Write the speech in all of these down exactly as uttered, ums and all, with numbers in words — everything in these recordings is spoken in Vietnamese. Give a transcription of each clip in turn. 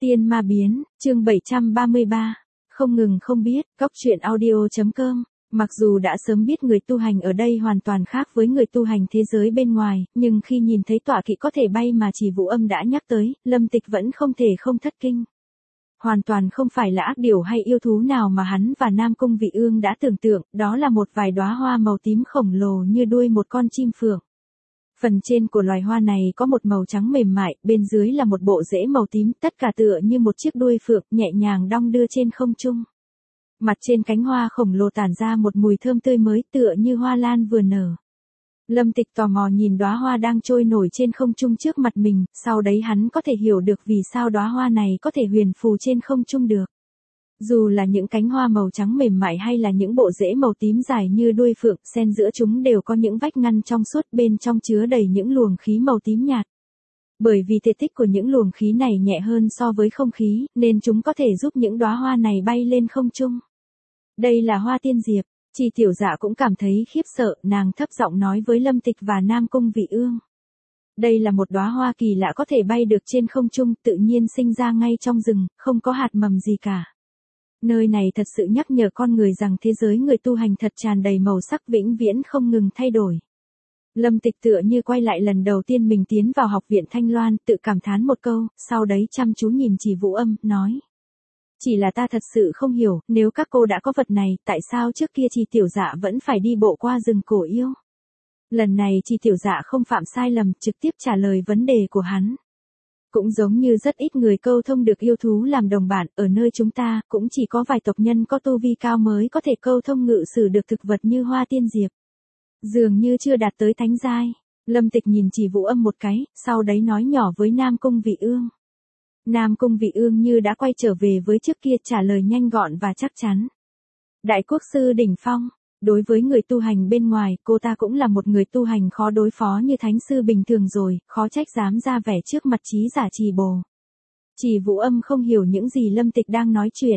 Tiên ma biến, chương bảy trăm ba mươi ba. Không ngừng không biết, cóc truyện audio.com. Mặc dù đã sớm biết người tu hành ở đây hoàn toàn khác với người tu hành thế giới bên ngoài, nhưng khi nhìn thấy tọa kỵ có thể bay mà chỉ Vũ Âm đã nhắc tới, Lâm Tịch vẫn không thể không thất kinh. Hoàn toàn không phải là ác điểu hay yêu thú nào mà hắn và Nam Cung Vị Ương đã tưởng tượng, đó là một vài đóa hoa màu tím khổng lồ như đuôi một con chim phượng. Phần trên của loài hoa này có một màu trắng mềm mại, bên dưới là một bộ rễ màu tím, tất cả tựa như một chiếc đuôi phượng nhẹ nhàng đong đưa trên không trung. Mặt trên cánh hoa khổng lồ tản ra một mùi thơm tươi mới tựa như hoa lan vừa nở. Lâm Tịch tò mò nhìn đóa hoa đang trôi nổi trên không trung trước mặt mình, sau đấy hắn có thể hiểu được vì sao đóa hoa này có thể huyền phù trên không trung được. Dù là những cánh hoa màu trắng mềm mại hay là những bộ rễ màu tím dài như đuôi phượng, xen giữa chúng đều có những vách ngăn trong suốt, bên trong chứa đầy những luồng khí màu tím nhạt. Bởi vì thể tích của những luồng khí này nhẹ hơn so với không khí, nên chúng có thể giúp những đóa hoa này bay lên không trung. Đây là hoa tiên diệp. Chi Tiểu Dạ cũng cảm thấy khiếp sợ, nàng thấp giọng nói với Lâm Tịch và Nam Cung Vị Ương. Đây là một đóa hoa kỳ lạ có thể bay được trên không trung, tự nhiên sinh ra ngay trong rừng, không có hạt mầm gì cả. Nơi này thật sự nhắc nhở con người rằng thế giới người tu hành thật tràn đầy màu sắc vĩnh viễn không ngừng thay đổi. Lâm Tịch tựa như quay lại lần đầu tiên mình tiến vào học viện Thanh Loan, tự cảm thán một câu, sau đấy chăm chú nhìn Chỉ Vũ Âm, nói. Chỉ là ta thật sự không hiểu, nếu các cô đã có vật này, tại sao trước kia Chi Tiểu Dạ vẫn phải đi bộ qua rừng cổ yêu? Lần này Chi Tiểu Dạ không phạm sai lầm, trực tiếp trả lời vấn đề của hắn. Cũng giống như rất ít người câu thông được yêu thú làm đồng bạn, ở nơi chúng ta, cũng chỉ có vài tộc nhân có tu vi cao mới có thể câu thông ngự sử được thực vật như hoa tiên diệp. Dường như chưa đạt tới thánh giai. Lâm Tịch nhìn Chỉ Vũ Âm một cái, sau đấy nói nhỏ với Nam Cung Vị Ương. Nam Cung Vị Ương như đã quay trở về với trước kia, trả lời nhanh gọn và chắc chắn. Đại quốc sư đỉnh phong, đối với người tu hành bên ngoài, cô ta cũng là một người tu hành khó đối phó như thánh sư bình thường rồi, khó trách dám ra vẻ trước mặt trí giả Trì Bồ. Chỉ Vũ Âm không hiểu những gì Lâm Tịch đang nói chuyện.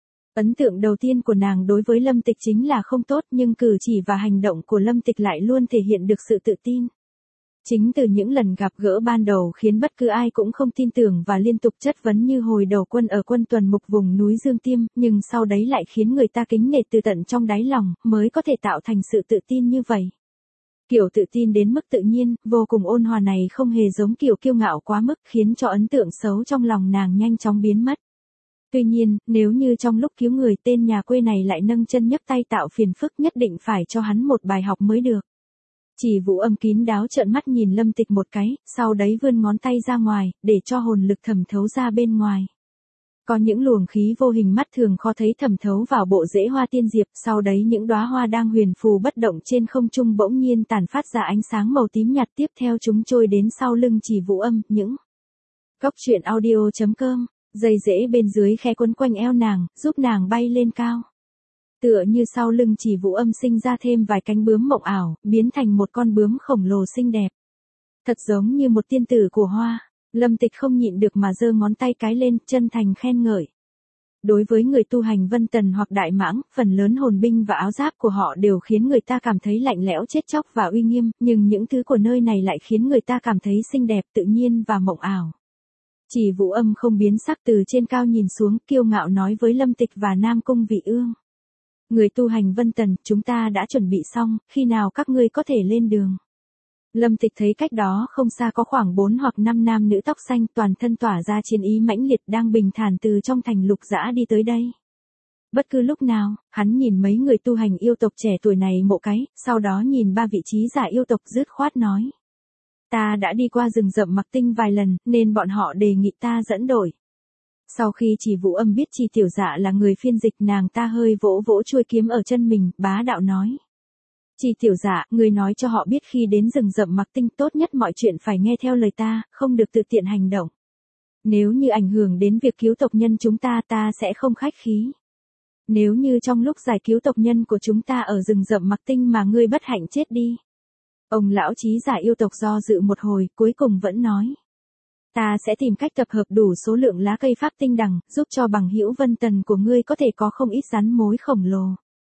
Ấn tượng đầu tiên của nàng đối với Lâm Tịch chính là không tốt, nhưng cử chỉ và hành động của Lâm Tịch lại luôn thể hiện được sự tự tin. Chính từ những lần gặp gỡ ban đầu khiến bất cứ ai cũng không tin tưởng và liên tục chất vấn như hồi đầu quân ở quân tuần mục vùng núi Dương Tiêm, nhưng sau đấy lại khiến người ta kính nể từ tận trong đáy lòng, mới có thể tạo thành sự tự tin như vậy. Kiểu tự tin đến mức tự nhiên, vô cùng ôn hòa này không hề giống kiểu kiêu ngạo quá mức, khiến cho ấn tượng xấu trong lòng nàng nhanh chóng biến mất. Tuy nhiên, nếu như trong lúc cứu người tên nhà quê này lại nâng chân nhấc tay tạo phiền phức, nhất định phải cho hắn một bài học mới được. Chỉ Vũ Âm kín đáo trợn mắt nhìn Lâm Tịch một cái, sau đấy vươn ngón tay ra ngoài, để cho hồn lực thẩm thấu ra bên ngoài. Có những luồng khí vô hình mắt thường khó thấy thẩm thấu vào bộ rễ hoa tiên diệp, sau đấy những đóa hoa đang huyền phù bất động trên không trung bỗng nhiên tản phát ra ánh sáng màu tím nhạt, tiếp theo chúng trôi đến sau lưng Chỉ Vũ Âm, những cóc truyện audio.com, dây rễ bên dưới khe quấn quanh eo nàng, giúp nàng bay lên cao. Tựa như sau lưng Chỉ Vũ Âm sinh ra thêm vài cánh bướm mộng ảo, biến thành một con bướm khổng lồ xinh đẹp. Thật giống như một tiên tử của hoa, Lâm Tịch không nhịn được mà giơ ngón tay cái lên, chân thành khen ngợi. Đối với người tu hành Vân Tần hoặc Đại Mãng, phần lớn hồn binh và áo giáp của họ đều khiến người ta cảm thấy lạnh lẽo chết chóc và uy nghiêm, nhưng những thứ của nơi này lại khiến người ta cảm thấy xinh đẹp, tự nhiên và mộng ảo. Chỉ Vũ Âm không biến sắc, từ trên cao nhìn xuống, kiêu ngạo nói với Lâm Tịch và Nam Cung Vị Ương. Người tu hành Vân Tần, chúng ta đã chuẩn bị xong, khi nào các ngươi có thể lên đường? Lâm Tịch thấy cách đó không xa có khoảng bốn hoặc năm nam nữ tóc xanh, toàn thân tỏa ra chiến ý mãnh liệt, đang bình thản từ trong thành Lục Dã đi tới đây. Bất cứ lúc nào, hắn nhìn mấy người tu hành yêu tộc trẻ tuổi này một cái, sau đó nhìn ba vị trí giả yêu tộc dứt khoát nói. Ta đã đi qua rừng rậm Mặc Tinh vài lần, nên bọn họ đề nghị ta dẫn đội. Sau khi Chỉ Vũ Âm biết Chi Tiểu Dạ là người phiên dịch, nàng ta hơi vỗ vỗ chuôi kiếm ở chân mình, bá đạo nói. Chi Tiểu Dạ, người nói cho họ biết khi đến rừng rậm Mặc Tinh tốt nhất mọi chuyện phải nghe theo lời ta, không được tự tiện hành động. Nếu như ảnh hưởng đến việc cứu tộc nhân chúng ta, ta sẽ không khách khí. Nếu như trong lúc giải cứu tộc nhân của chúng ta ở rừng rậm Mặc Tinh mà ngươi bất hạnh chết đi. Ông lão trí giả yêu tộc do dự một hồi, cuối cùng vẫn nói. Ta sẽ tìm cách tập hợp đủ số lượng lá cây pháp tinh đằng, giúp cho bằng hữu Vân Tần của ngươi có thể có không ít rắn mối khổng lồ.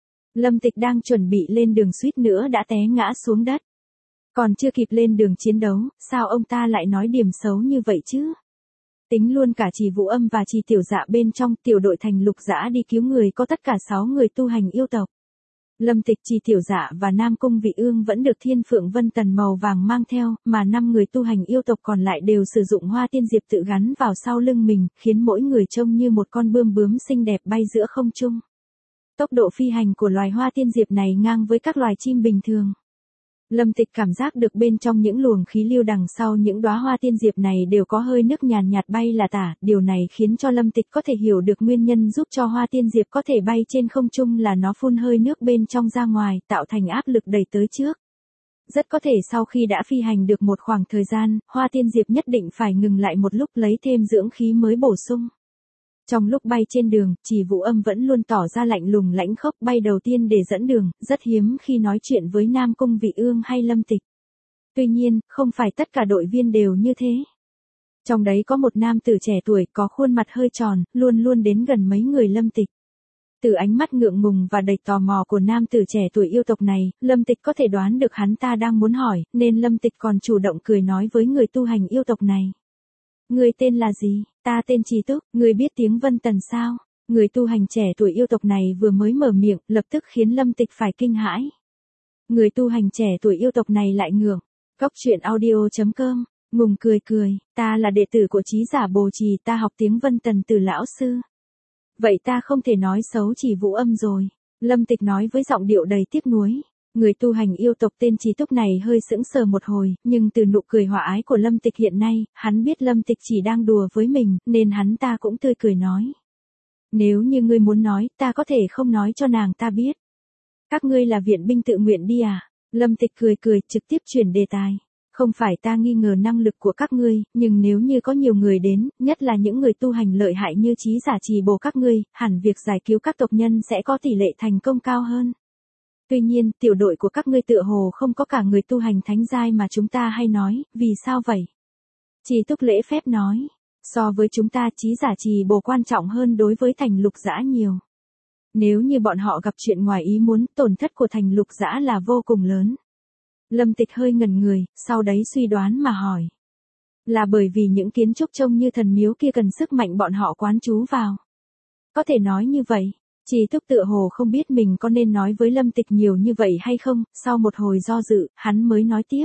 Lâm Tịch đang chuẩn bị lên đường suýt nữa đã té ngã xuống đất. Còn chưa kịp lên đường chiến đấu, sao ông ta lại nói điểm xấu như vậy chứ? Tính luôn cả Trì Vũ Âm và Trì Tiểu Dạ bên trong, tiểu đội thành Lục Dã đi cứu người có tất cả sáu người tu hành yêu tộc. Lâm Tịch, Trì Tiểu Dạ và Nam Cung Vị Ương vẫn được Thiên Phượng Vân Tần màu vàng mang theo, mà năm người tu hành yêu tộc còn lại đều sử dụng Hoa Tiên Diệp tự gắn vào sau lưng mình, khiến mỗi người trông như một con bươm bướm xinh đẹp bay giữa không trung. Tốc độ phi hành của loài Hoa Tiên Diệp này ngang với các loài chim bình thường. Lâm Tịch cảm giác được bên trong những luồng khí lưu đằng sau những đóa Hoa Tiên Diệp này đều có hơi nước nhàn nhạt bay là tả, điều này khiến cho Lâm Tịch có thể hiểu được nguyên nhân giúp cho Hoa Tiên Diệp có thể bay trên không trung là nó phun hơi nước bên trong ra ngoài, tạo thành áp lực đẩy tới trước. Rất có thể sau khi đã phi hành được một khoảng thời gian, Hoa Tiên Diệp nhất định phải ngừng lại một lúc lấy thêm dưỡng khí mới bổ sung. Trong lúc bay trên đường, Trì Vũ Âm vẫn luôn tỏ ra lạnh lùng lãnh khốc, bay đầu tiên để dẫn đường, rất hiếm khi nói chuyện với Nam Cung Vị Ương hay Lâm Tịch. Tuy nhiên, không phải tất cả đội viên đều như thế. Trong đấy có một nam tử trẻ tuổi có khuôn mặt hơi tròn, luôn luôn đến gần mấy người Lâm Tịch. Từ ánh mắt ngượng ngùng và đầy tò mò của nam tử trẻ tuổi yêu tộc này, Lâm Tịch có thể đoán được hắn ta đang muốn hỏi, nên Lâm Tịch còn chủ động cười nói với người tu hành yêu tộc này. Người tên là gì? Ta tên Trì Túc, người biết tiếng Vân Tần sao? Người tu hành trẻ tuổi yêu tộc này vừa mới mở miệng, lập tức khiến Lâm Tịch phải kinh hãi. Người tu hành trẻ tuổi yêu tộc này lại ngượng. Cóc truyện audio chấm com, ngùng cười cười, ta là đệ tử của Trí Giả Bồ Trì, ta học tiếng Vân Tần từ lão sư. Vậy ta không thể nói xấu Trì Vũ Âm rồi. Lâm Tịch nói với giọng điệu đầy tiếc nuối. Người tu hành yêu tộc tên Trì Túc này hơi sững sờ một hồi, nhưng từ nụ cười hòa ái của Lâm Tịch hiện nay, hắn biết Lâm Tịch chỉ đang đùa với mình, nên hắn ta cũng tươi cười nói. Nếu như ngươi muốn nói, ta có thể không nói cho nàng ta biết. Các ngươi là viện binh tự nguyện đi à? Lâm Tịch cười cười, trực tiếp chuyển đề tài. Không phải ta nghi ngờ năng lực của các ngươi, nhưng nếu như có nhiều người đến, nhất là những người tu hành lợi hại như Trí Giả Trì Bồ các ngươi, hẳn việc giải cứu các tộc nhân sẽ có tỷ lệ thành công cao hơn. Tuy nhiên, tiểu đội của các ngươi tựa hồ không có cả người tu hành thánh giai mà chúng ta hay nói, vì sao vậy? Trì Túc lễ phép nói, so với chúng ta Trí Giả Trì Bồ quan trọng hơn đối với thành Lục Dã nhiều. Nếu như bọn họ gặp chuyện ngoài ý muốn, tổn thất của thành Lục Dã là vô cùng lớn. Lâm Tịch hơi ngẩn người, sau đấy suy đoán mà hỏi. Là bởi vì những kiến trúc trông như thần miếu kia cần sức mạnh bọn họ quán trú vào. Có thể nói như vậy. Trì Túc tựa hồ không biết mình có nên nói với Lâm Tịch nhiều như vậy hay không, sau một hồi do dự, hắn mới nói tiếp.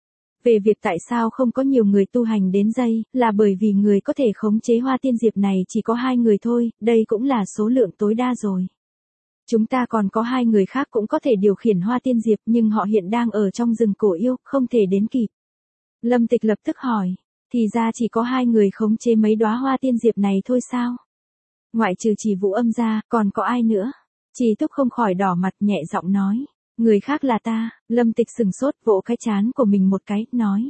Về việc tại sao không có nhiều người tu hành đến dây, là bởi vì người có thể khống chế Hoa Tiên Diệp này chỉ có hai người thôi, đây cũng là số lượng tối đa rồi. Chúng ta còn có hai người khác cũng có thể điều khiển Hoa Tiên Diệp nhưng họ hiện đang ở trong rừng cổ yêu, không thể đến kịp. Lâm Tịch lập tức hỏi, thì ra chỉ có hai người khống chế mấy đóa Hoa Tiên Diệp này thôi sao? Ngoại trừ Trì Vũ Âm ra, còn có ai nữa? Trì Túc không khỏi đỏ mặt nhẹ giọng nói. Người khác là ta. Lâm Tịch sừng sốt vỗ cái trán của mình một cái, nói.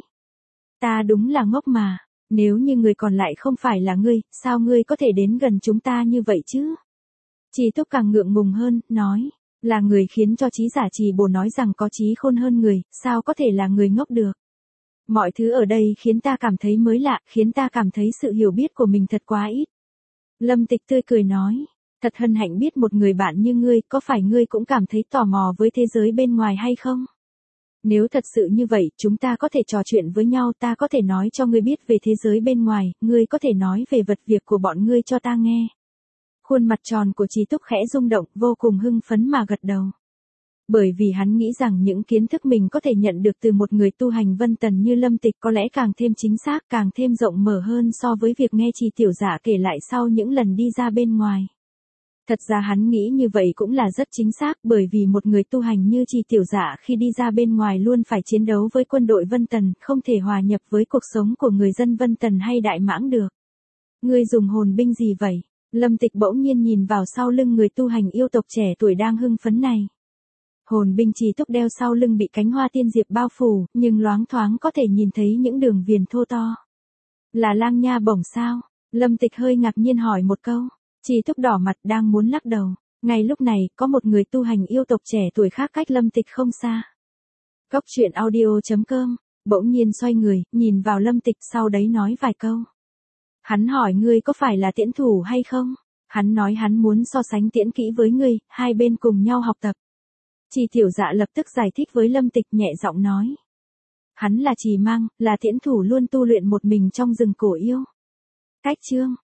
Ta đúng là ngốc mà. Nếu như người còn lại không phải là ngươi, sao ngươi có thể đến gần chúng ta như vậy chứ? Trì Túc càng ngượng ngùng hơn, nói. Là người khiến cho Trí Giả Trì Bồ nói rằng có trí khôn hơn người, sao có thể là người ngốc được? Mọi thứ ở đây khiến ta cảm thấy mới lạ, khiến ta cảm thấy sự hiểu biết của mình thật quá ít. Lâm Tịch tươi cười nói, thật hân hạnh biết một người bạn như ngươi, có phải ngươi cũng cảm thấy tò mò với thế giới bên ngoài hay không? Nếu thật sự như vậy, chúng ta có thể trò chuyện với nhau, ta có thể nói cho ngươi biết về thế giới bên ngoài, ngươi có thể nói về vật việc của bọn ngươi cho ta nghe. Khuôn mặt tròn của Trì Túc khẽ rung động, vô cùng hưng phấn mà gật đầu. Bởi vì hắn nghĩ rằng những kiến thức mình có thể nhận được từ một người tu hành Vân Tần như Lâm Tịch có lẽ càng thêm chính xác, càng thêm rộng mở hơn so với việc nghe Trì Tiểu Dạ kể lại sau những lần đi ra bên ngoài. Thật ra hắn nghĩ như vậy cũng là rất chính xác, bởi vì một người tu hành như Trì Tiểu Dạ khi đi ra bên ngoài luôn phải chiến đấu với quân đội Vân Tần, không thể hòa nhập với cuộc sống của người dân Vân Tần hay Đại Mãng được. Ngươi dùng hồn binh gì vậy? Lâm Tịch bỗng nhiên nhìn vào sau lưng người tu hành yêu tộc trẻ tuổi đang hưng phấn này. Hồn binh Trì Túc đeo sau lưng bị cánh Hoa Tiên Diệp bao phủ, nhưng loáng thoáng có thể nhìn thấy những đường viền thô to. Là lang nha bổng sao? Lâm Tịch hơi ngạc nhiên hỏi một câu. Trì Túc đỏ mặt đang muốn lắc đầu. Ngay lúc này, có một người tu hành yêu tộc trẻ tuổi khác cách Lâm Tịch không xa. Cóc truyện audio chấm com, bỗng nhiên xoay người, nhìn vào Lâm Tịch sau đấy nói vài câu. Hắn hỏi ngươi có phải là tiễn thủ hay không? Hắn nói hắn muốn so sánh tiễn kỹ với ngươi, hai bên cùng nhau học tập. Trì Tiểu Dạ lập tức giải thích với Lâm Tịch nhẹ giọng nói. Hắn là Trì Mang, là tiễn thủ luôn tu luyện một mình trong rừng cổ yêu. Cách chương